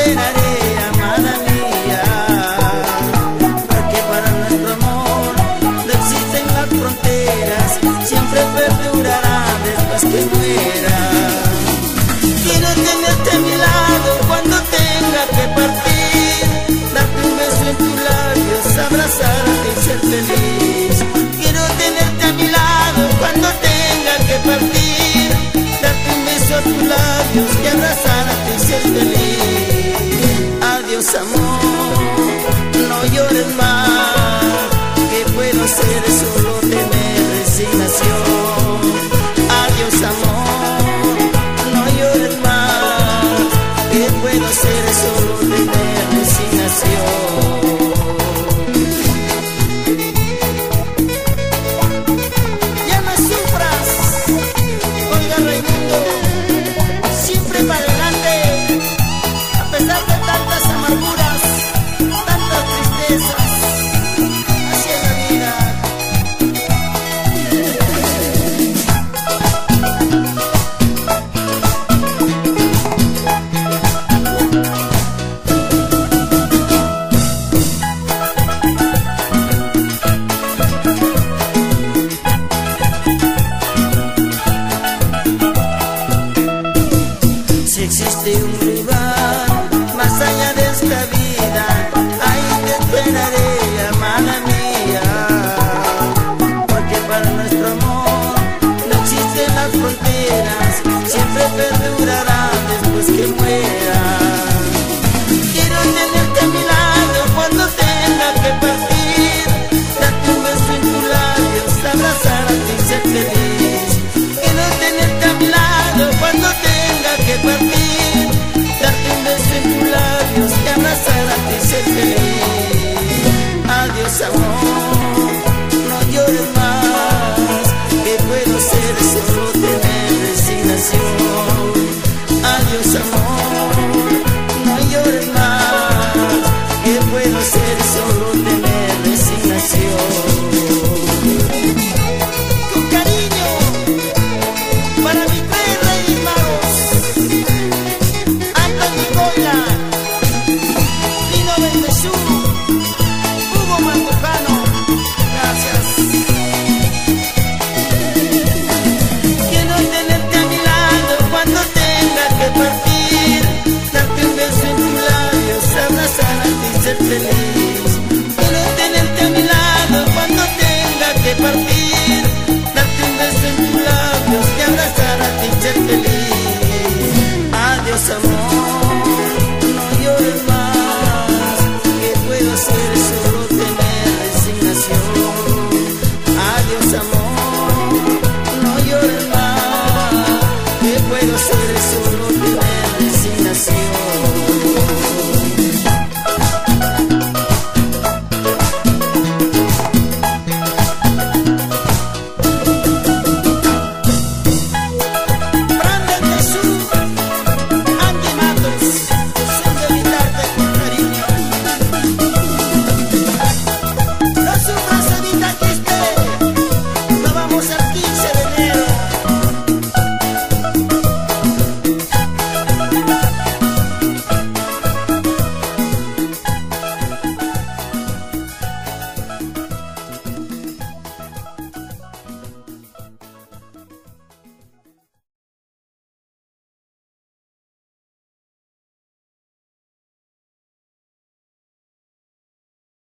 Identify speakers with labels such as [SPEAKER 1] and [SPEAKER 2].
[SPEAKER 1] esperaré, amada mía, porque para nuestro amor no existen las fronteras, siempre perdurará después que muera. Quiero tenerte a mi lado cuando tenga que partir, darte un beso en tus labios, abrazarte y ser feliz. Quiero tenerte a mi lado cuando tenga que partir, darte un beso a tus labios y abrazarte y ser feliz. Adiós amor, no llores más, que puedo ser solo tener resignación. Adiós amor, no llores más, que puedo ser solo tener resignación. Ya no sufras, Olga Raimundo, siempre para adelante, a pesar de tantas amarguras, tantas tristezas.